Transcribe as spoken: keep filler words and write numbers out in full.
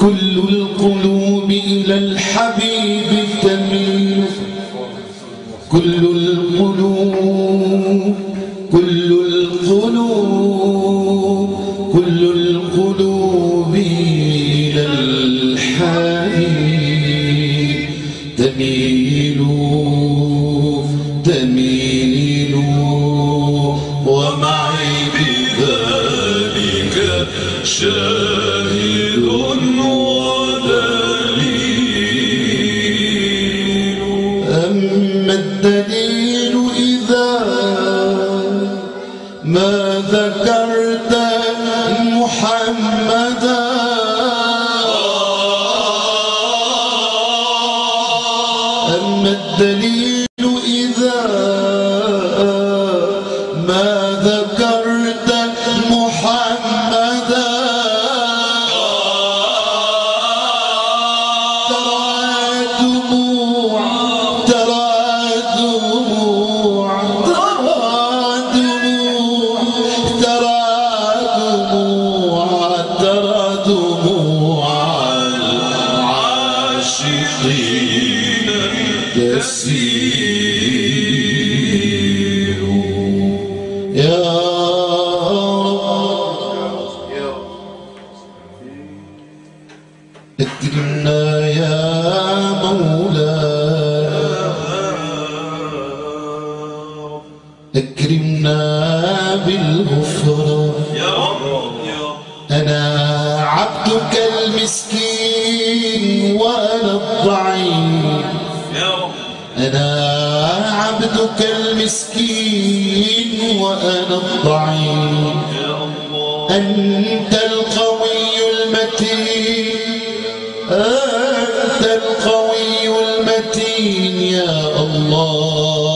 كل القلوب إلى الحبيب تميل، كل القلوب كل القلوب كل القلوب إلى الحبيب تميل تميل، ومعي بذلك شاهد ودليل. أما الدليل إذا ما ذكرت محمدا، أما الدليل إذا ما ذكرت محمدا، ترى دموع ترى دموع ترى دموع ترى دموع العاشقين تسيل. يا رب اكرمنا يا مولاي، اكرمنا بالغفران. أنا عبدك المسكين وأنا الضعيف، أنا عبدك المسكين وأنا الضعيف، أنت القوي المتين، أنت القوي المتين يا الله.